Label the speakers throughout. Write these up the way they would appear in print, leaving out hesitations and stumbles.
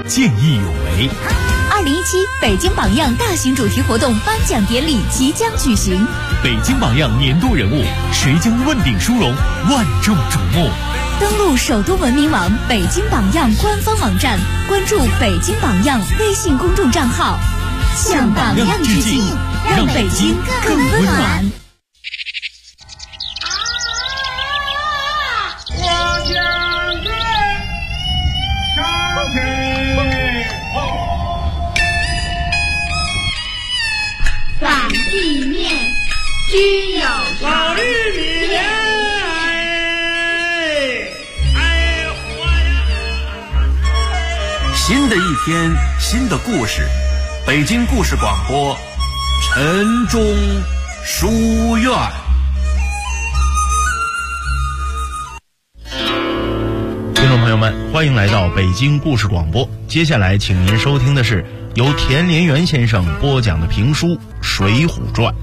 Speaker 1: 见义勇为。
Speaker 2: 2017北京榜样大型主题活动颁奖典礼即将举行，
Speaker 1: 北京榜样年度人物，谁将问鼎殊荣，万众瞩目。
Speaker 2: 登录首都文明网北京榜样官方网站，关注北京榜样微信公众账号，向榜样致敬，让北京更温暖。
Speaker 3: 反地面均有
Speaker 4: 老绿米莲，
Speaker 1: 新的一天，新的故事，北京故事广播，晨钟书院。
Speaker 5: 听众朋友们，欢迎来到北京故事广播。接下来，请您收听的是由田连元先生播讲的评书《水浒传》。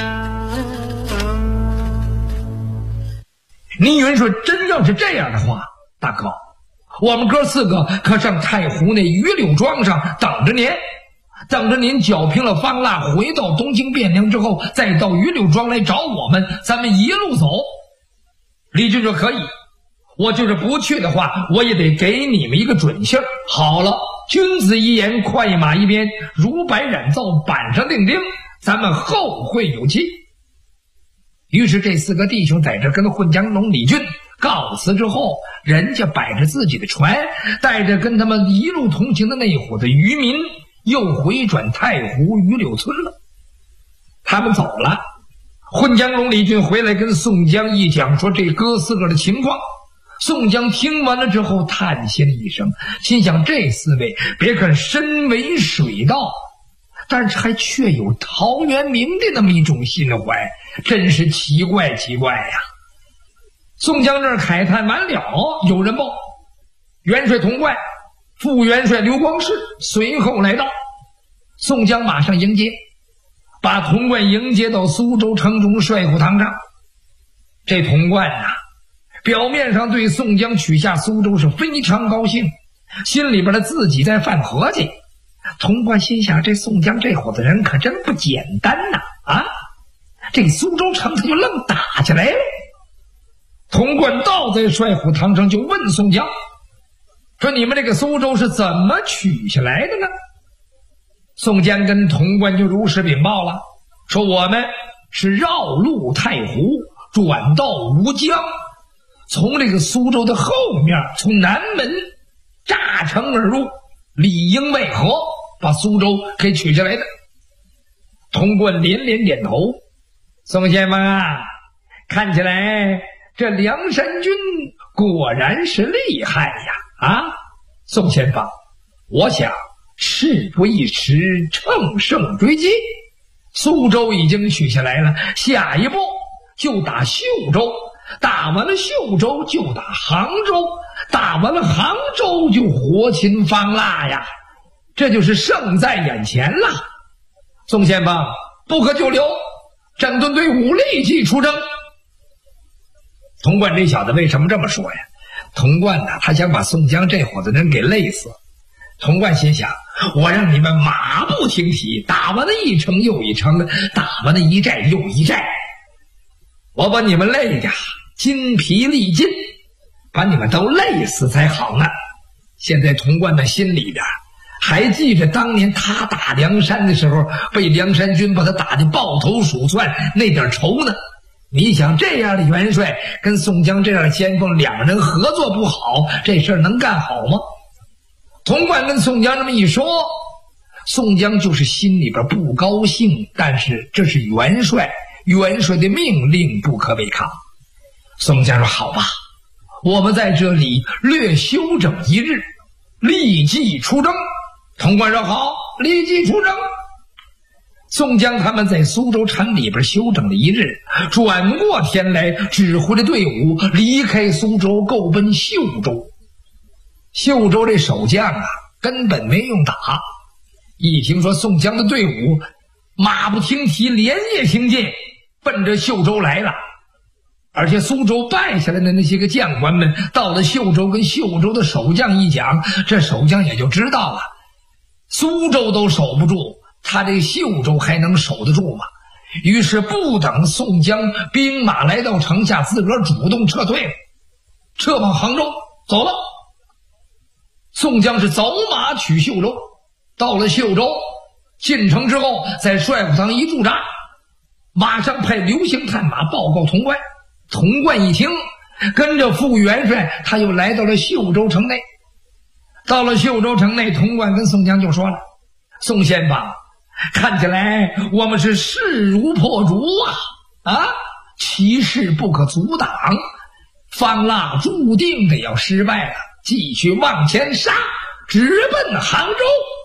Speaker 4: 倪云说：“真要是这样的话，大哥，我们哥四个可上太湖那榆柳庄上等着您，等着您剿平了方腊，回到东京汴梁之后，再到榆柳庄来找我们，咱们一路走。”李俊说：“可以，我就是不去的话，我也得给你们一个准信儿。好了，君子一言，快马一鞭，如白染皂，板上钉钉，咱们后会有期。”于是这四个弟兄在这跟混江龙李俊告辞之后，人家摆着自己的船，带着跟他们一路同行的那伙的渔民，又回转太湖榆柳村了。他们走了，混江龙李俊回来跟宋江一讲说这哥四个的情况。宋江听完了之后叹息了一声，心想这四位别看身为水道，但是还确有陶渊明的那么一种心怀，真是奇怪奇怪呀。宋江这儿慨叹完了，有人报元帅童贯、副元帅刘光世随后来到，宋江马上迎接，把童贯迎接到苏州城中帅府堂上。这童贯啊，表面上对宋江取下苏州是非常高兴，心里边的自己在犯合计。童贯心想，这宋江这伙子人可真不简单呐！啊，这苏州城他就愣打起来了。童贯倒在帅府堂上就问宋江说：“你们这个苏州是怎么取下来的呢？”宋江跟童贯就如实禀报了，说我们是绕路太湖，转到吴江，从这个苏州的后面，从南门炸城而入，里应外合，把苏州给取下来的。童贯连连点头。宋先锋啊，看起来这梁山军果然是厉害呀！啊，宋先锋，我想事不宜迟，乘胜追击。苏州已经取下来了，下一步就打秀州，打完了秀州就打杭州，打完了杭州就活擒方腊呀，这就是胜在眼前了。宋先锋，不可久留，整顿队伍立即出征。童贯这小子为什么这么说呀？童贯呢，他想把宋江这伙子人给累死。童贯心想，我让你们马不停蹄，打完了一城又一城，打完了一寨又一寨，我把你们累的筋疲力尽，把你们都累死才好呢。现在童贯的心里边还记着当年他打梁山的时候，被梁山军把他打得抱头鼠窜那点仇呢。你想这样的元帅跟宋江这样的先锋，两人合作不好，这事儿能干好吗？童贯跟宋江这么一说，宋江就是心里边不高兴，但是这是元帅，元帅的命令不可违抗。宋江说：“好吧，我们在这里略休整一日，立即出征。”童贯说：“好，立即出征。”宋江他们在苏州城里边休整了一日，转过天来指挥着队伍离开苏州，够奔秀州。秀州这守将啊，根本没用打，一听说宋江的队伍马不停蹄，连夜行进，奔着秀州来了。 而且苏州败下来的那些个将官们，到了秀州跟秀州的守将一讲，这守将也就知道了，苏州都守不住，他这秀州还能守得住吗？于是不等宋江兵马来到城下，自个儿主动撤退了，撤往杭州走了。宋江是走马取秀州，到了秀州进城之后，在帅府堂一驻扎，马上派刘兴探马报告潼关。潼关一听，跟着副元帅，他又来到了秀州城内。到了秀州城内，潼关跟宋江就说了：宋先锋，看起来我们是势如破竹气势不可阻挡，方腊注定得要失败了，继续往前杀，直奔杭州。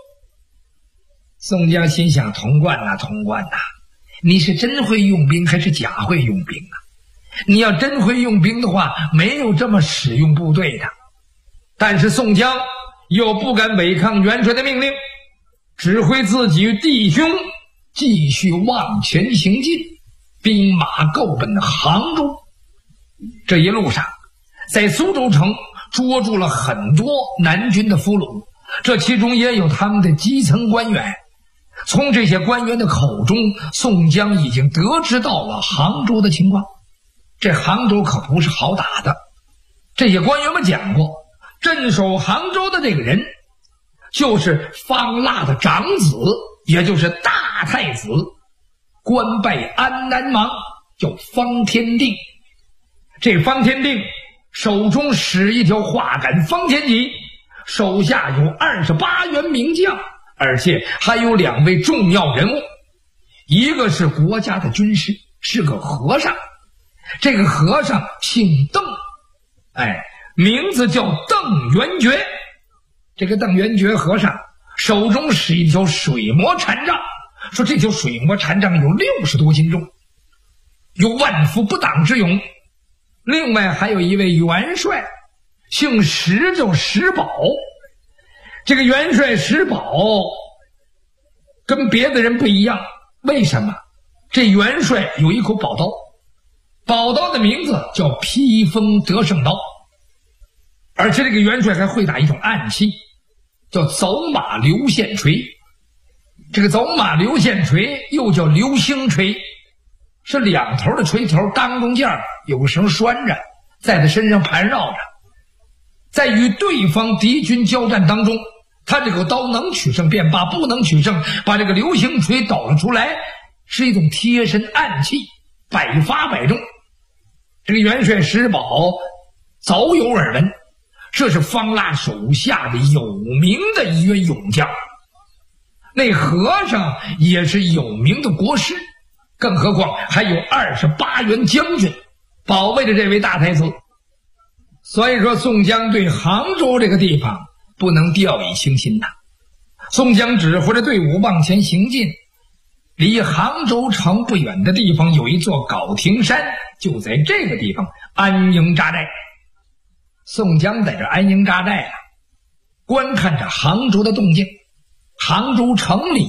Speaker 4: 宋江心想：潼关你是真会用兵还是假会用兵啊？你要真会用兵的话，没有这么使用部队的。但是宋江又不敢违抗元帅的命令，指挥自己与弟兄继续往前行进，兵马够奔杭州。这一路上，在苏州城捉住了很多南军的俘虏，这其中也有他们的基层官员。从这些官员的口中，宋江已经得知到了杭州的情况。这杭州可不是好打的，这些官员们讲过，镇守杭州的这个人就是方腊的长子，也就是大太子，官拜安南王，叫方天定。这方天定手中使一条画杆方天戟，手下有28员名将，而且还有2位重要人物，一个是国家的军师，是个和尚。这个和尚姓邓，名字叫邓元觉。这个邓元觉和尚手中使一条水磨禅杖，说这条水磨禅杖有60多斤重，有万夫不挡之勇。另外还有一位元帅，姓石，叫石宝。这个元帅石宝跟别的人不一样，为什么？这元帅有一口宝刀，宝刀的名字叫披风得胜刀，而且这个元帅还会打一种暗器，叫走马流线锤。这个走马流线锤又叫流星锤，是2头的锤头，当中间有个绳拴着，在他身上盘绕着。在与对方敌军交战当中，他这个刀能取胜便罢，不能取胜，把这个流星锤抖了出来，是一种贴身暗器，百发百中。这个元帅石宝早有耳闻，这是方腊手下的有名的一员勇将。那和尚也是有名的国师，更何况还有28员将军保卫着这位大太子。所以说宋江对杭州这个地方不能掉以轻心呐。宋江指挥着队伍往前行进，离杭州城不远的地方有一座皋亭山，就在这个地方安营扎寨。宋江在这安营扎寨了，观看着杭州的动静。杭州城里，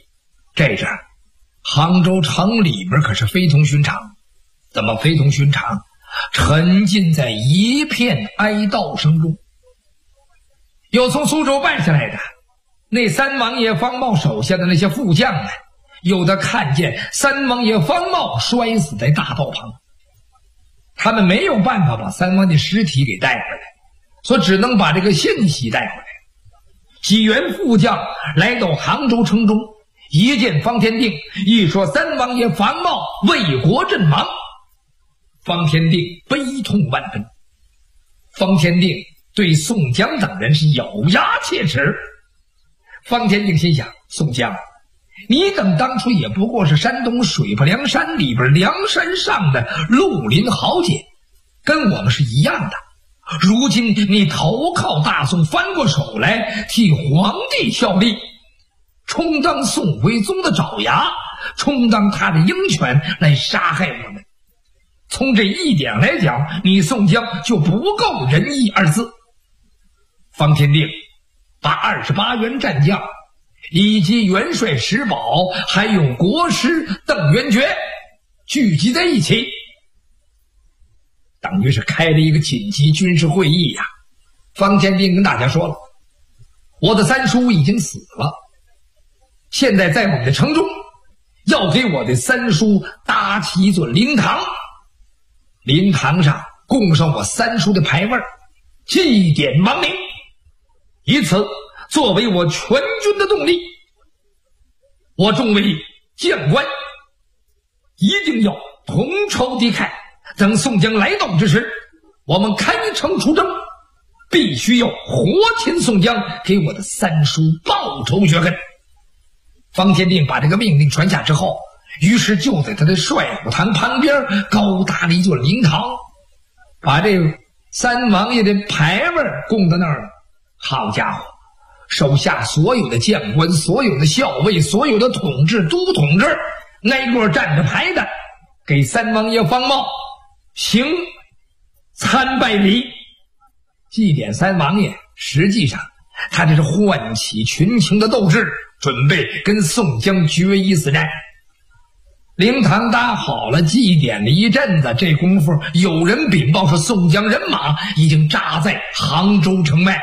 Speaker 4: 杭州城里边可是非同寻常。怎么非同寻常？沉浸在一片哀悼声中。有从苏州败下来的那三王爷方茂手下的那些副将们，有的看见三王爷方茂摔死在大道旁，他们没有办法把三王爷尸体给带回来，所以只能把这个信息带回来。几员副将来到杭州城中，一见方天定，一说三王爷方茂为国阵亡。方天定悲痛万分，方天定对宋江等人是咬牙切齿。方天定心想，宋江，你等当初也不过是山东水泊梁山里边梁山上的绿林豪杰，跟我们是一样的。如今你投靠大宋，翻过手来替皇帝效力，充当宋徽宗的爪牙，充当他的鹰犬来杀害我们。从这一点来讲，你宋江就不够仁义二字。方天定把28员战将以及元帅石宝还有国师邓元觉聚集在一起， 等于是开了一个紧急军事会议呀。方天定跟大家说了，我的三叔已经死了，现在在我们的城中要给我的三叔搭起一座灵堂，灵堂上供上我三叔的牌位，祭奠亡灵，以此作为我全军的动力。我众位将官一定要同仇敌忾，等宋江来到之时，我们开城出征，必须要活擒宋江，给我的三叔报仇雪恨。方天定把这个命令传下之后，于是就在他的帅府堂旁边高搭了一座灵堂，把这三王爷的牌位供到那儿。好家伙，手下所有的将官、所有的校尉、所有的统治、都统治，挨个站着排的，给三王爷方茂行参拜礼，祭奠三王爷。实际上他这是唤起群情的斗志，准备跟宋江决一死战。灵堂搭好了，祭奠了一阵子，这功夫有人禀报说宋江人马已经扎在杭州城外。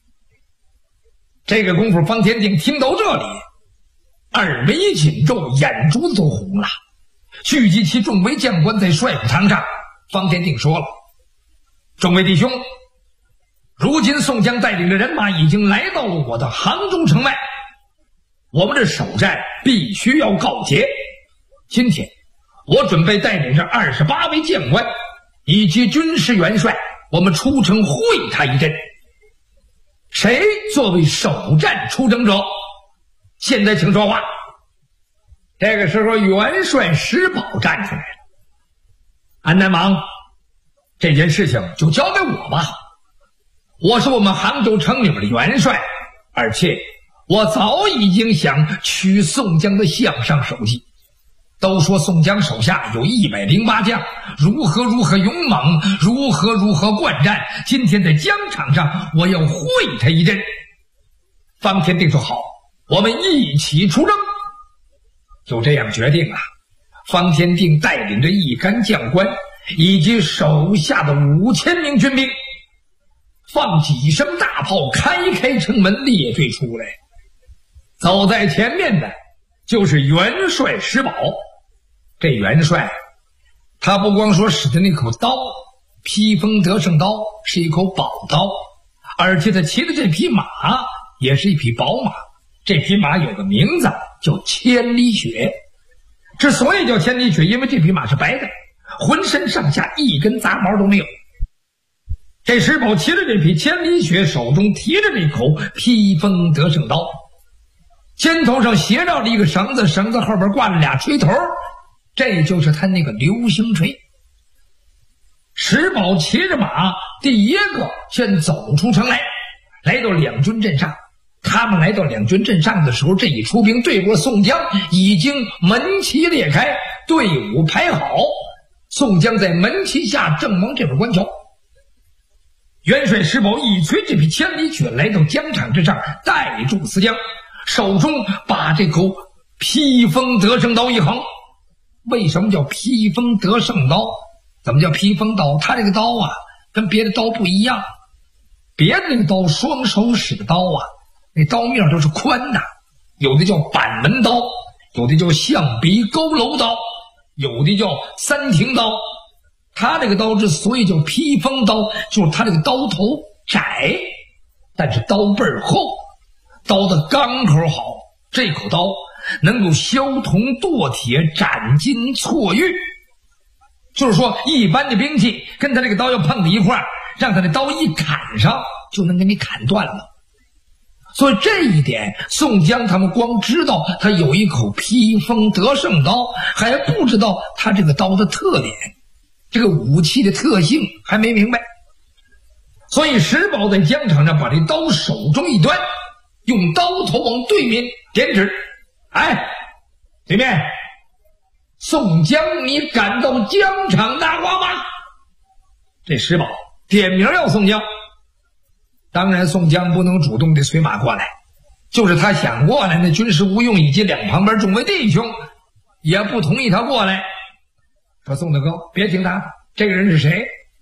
Speaker 4: 这个功夫方天定听到这里，耳眉紧皱，眼珠子都红了，聚集其众位将官在帅府堂上。方天定说了，众位弟兄，如今宋江带领的人马已经来到了我的杭州城外，我们这首战必须要告捷。今天我准备带领着28位将官以及军师元帅，我们出城会他一阵。谁作为首战出征者？现在请说话。这个时候元帅石宝站出来了。安南王，这件事情就交给我吧，我是我们杭州城里面的元帅，而且我早已经想取宋江的项上首级。都说宋江手下有108将，如何勇猛，如何惯战，今天在疆场上我要会他一阵。方天定说好，我们一起出征。就这样决定了，方天定带领着一干将官以及手下的5000名军兵，放几声大炮，开城门，列队出来。走在前面的就是元帅石宝。这元帅他不光说使的那口刀披风得胜刀是一口宝刀，而且他骑的这匹马也是一匹宝马。这匹马有个名字叫千里雪，之所以叫千里雪，因为这匹马是白的，浑身上下一根杂毛都没有。这石宝骑着这匹千里雪，手中提着这口披风得胜刀，肩头上斜绕着一个绳子，绳子后边挂着俩锤头，这就是他那个流星锤。石宝骑着马，第一个先走出城来，来到两军阵上。他们来到两军阵上的时候，这一出兵，对过宋江已经门旗裂开，队伍排好，宋江在门旗下正往这边观瞧。元帅石宝一催这匹千里雪来到疆场之上，带住四将，手中把这口披风得胜刀一横。为什么叫披风得胜刀？怎么叫披风刀？他这个刀跟别的刀不一样，别的那个刀双手使的刀那刀面都是宽的，有的叫板门刀，有的叫象鼻佝偻刀，有的叫三庭刀。他这个刀之所以叫披风刀，就是他这个刀头窄，但是刀背厚，刀的钢口好，这口刀能够削铜剁铁，斩金错玉。就是说一般的兵器跟他这个刀要碰在一块儿，让他的刀一砍上就能给你砍断了。所以这一点宋江他们光知道他有一口披风得胜刀，还不知道他这个刀的特点，这个武器的特性还没明白。所以石宝在疆场上把这刀手中一端，用刀头往对面点指，对面宋江，你赶到疆场大瓜吗？这石宝点名要宋江。当然宋江不能主动的催马过来，就是他想过来，那军师吴用以及两旁边众位弟兄也不同意他过来，说宋大哥别听他，这个人是谁？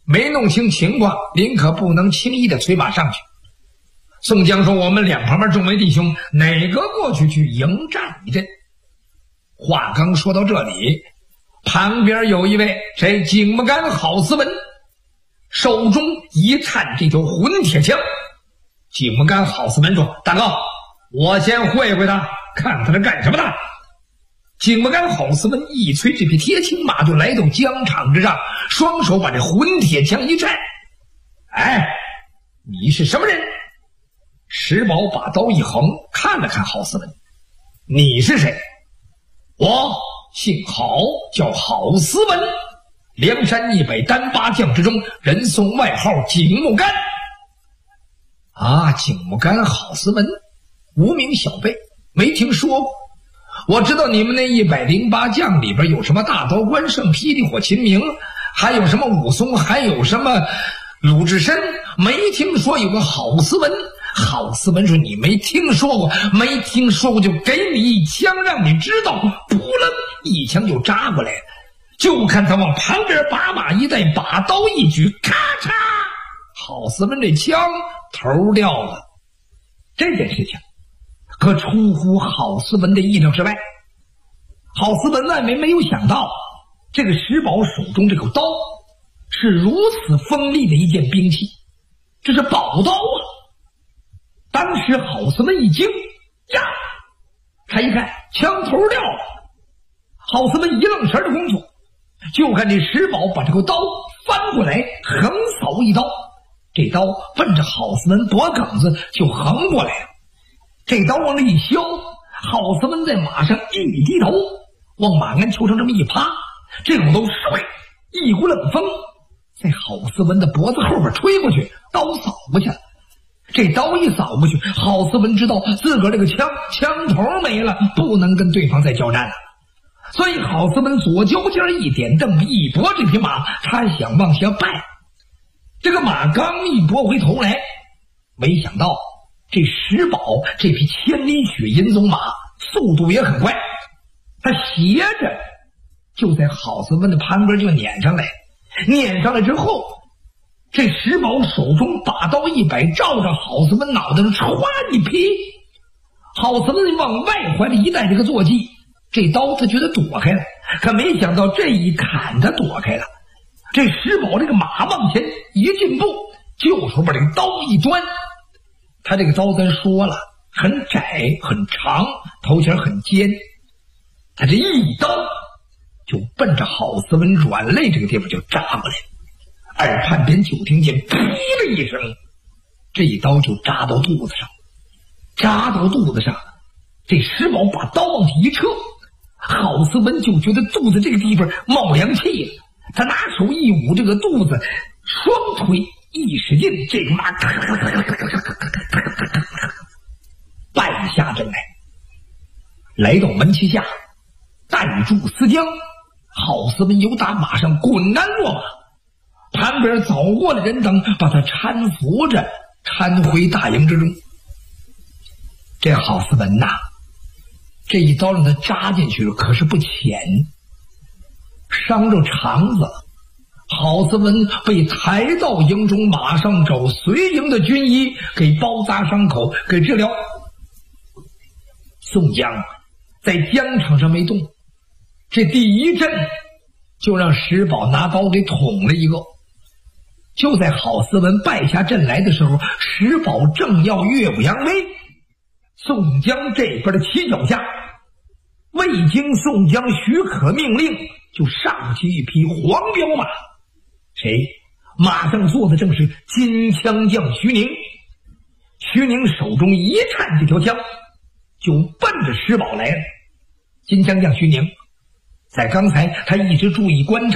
Speaker 4: 没弄清情况，您可不能轻易的催马上去。宋江说：“我们两旁边众位弟兄，哪个过去迎战一阵？”话刚说到这里，旁边有一位谁井木杆郝思文，手中一颤这条混铁枪。井木杆郝思文说：“大哥，我先会会他，看他是干什么的。”井木杆郝思文一催这匹铁青马就来到疆场之上，双手把这混铁枪一颤。哎，你是什么人？石宝把刀一横，看了看郝思文：“你是谁？”“我姓郝，叫郝思文，梁山100单八将之中，人送外号井木杆。”啊，井木杆郝思文，无名小辈，没听说过。我知道你们那108将里边有什么大刀关胜、霹雳火秦明，还有什么武松，还有什么鲁智深，没听说有个郝思文。郝思文说：“你没听说过，没听说过就给你一枪，让你知道。”扑棱一枪就扎过来了，就看他往旁边把马一带，把刀一举，咔嚓，郝思文这枪头掉了。这件事情可出乎郝思文的意料之外。郝思文万没有想到，这个石宝手中这个刀是如此锋利的一件兵器，这是宝刀啊！当时郝思文一惊，呀，他一看枪头掉了。郝思文一愣神的功夫，就看这石宝把这个刀翻过来，横扫一刀，这刀奔着郝思文脖梗子就横过来了。这刀往那一削，郝思文在马上一低头，往马鞍球上这么一趴，这种刀唰，一股冷风在郝思文的脖子后边吹过去，刀扫过去了。这刀一扫过去，郝思文知道自个儿这个枪头没了，不能跟对方再交战了。所以郝思文左脚尖一点蹬，一拨这匹马，他想往下绊。这个马刚一拨回头来，没想到这石宝这匹千里雪银鬃马速度也很快，他斜着就在郝思文的旁边就撵上来。撵上来之后，这石宝手中把刀一摆，照着郝思文脑袋上歘一劈。郝思文往外怀里一带这个坐骑，这刀他觉得躲开了，可没想到这一砍他躲开了。这石宝这个马往前一进步，就说把这个刀一端。他这个刀咱说了，很窄很长，头前很尖，他这一刀就奔着郝思文软肋这个地方就扎过来。耳畔边就听见噼了一声，这一刀就扎到肚子上。扎到肚子上，这石宝把刀往下一撤，郝思文就觉得肚子这个地方冒凉气了。他拿手一捂这个肚子，双腿一使劲，这个马败下阵来，来到门旗下，带住思江。郝思文由打马上滚鞍落马，旁边走过的人等把他搀扶着搀回大营之中。这郝思文呐，这一刀让他扎进去了，可是不浅，伤着肠子。郝思文被抬到营中，马上找随营的军医给包扎伤口，给治疗。宋江在疆场上没动，这第一阵就让石宝拿刀给捅了一个。就在郝思文败下阵来的时候，石宝正要岳武扬威，宋江这边的骑脚下未经宋江许可命令，就上去一匹黄骠马。谁？马上坐的正是金枪将徐宁。徐宁手中一颤这条枪，就奔着石宝来了。金枪将徐宁在刚才他一直注意观察